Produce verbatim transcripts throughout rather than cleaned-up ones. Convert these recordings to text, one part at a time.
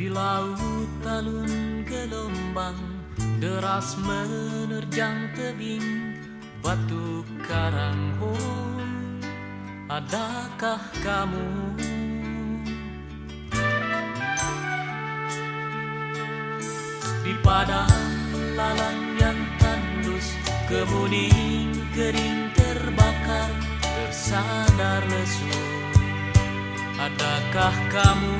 Di laut talun gelombang deras menerjang tebing batu karang, oh, adakah kamu? Di padang lalang yang tandus, kemuning kering terbakar, tersandar lesu, adakah kamu?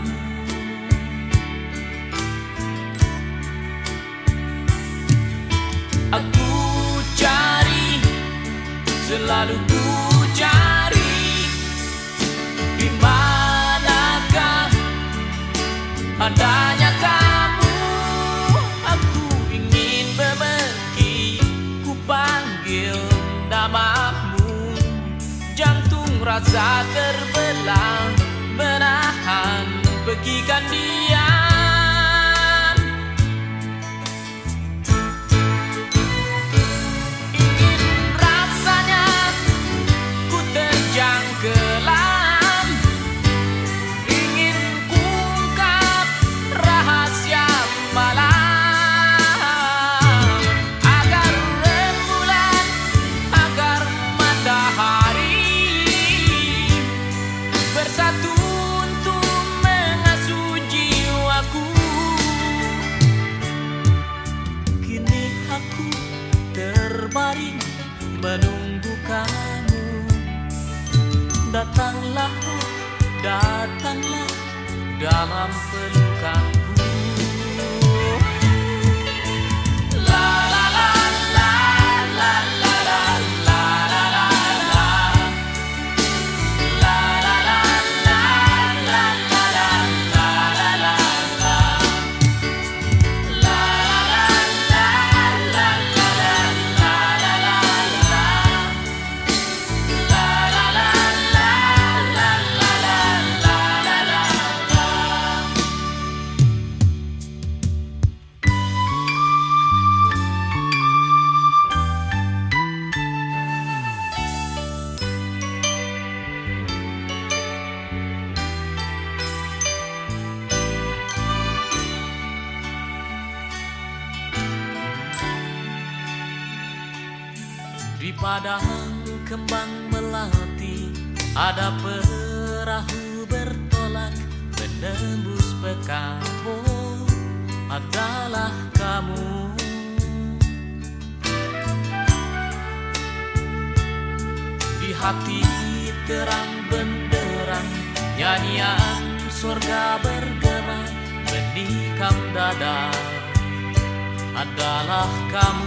Aku cari, selalu ku cari, di manakah adanya kamu? Aku ingin bemergi, ku panggil namamu. Jantung rasa terbelah, menahan pegikan diam. Terbaring menunggu kamu. Datanglah, datanglah dalam pelukanku. La la la la la la la la la la la. La la la la la la la la la la. La la la la la la. Di padang kembang melati, ada perahu bertolak menembus pekan, oh, adalah kamu. Di hati terang benderang, nyanyian surga bergema menikam dada, adalah kamu.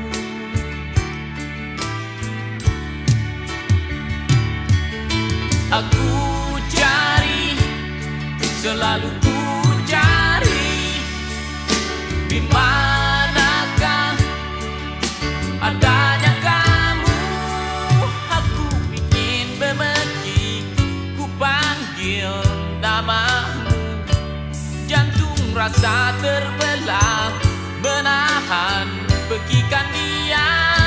Aku cari, selalu ku cari, di manakah adanya kamu? Aku ingin bemergi, ku panggil namamu. Jantung rasa terbelah, menahan pegikan diam.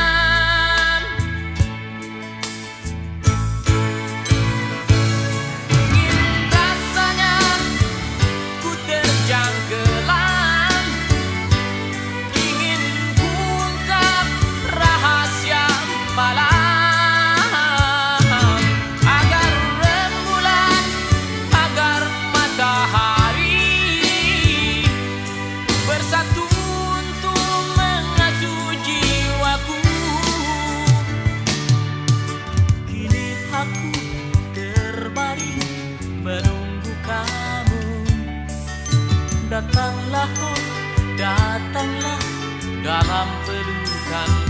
Aku terbaring menunggu kamu. Datanglah, oh, datanglah dalam pelukan.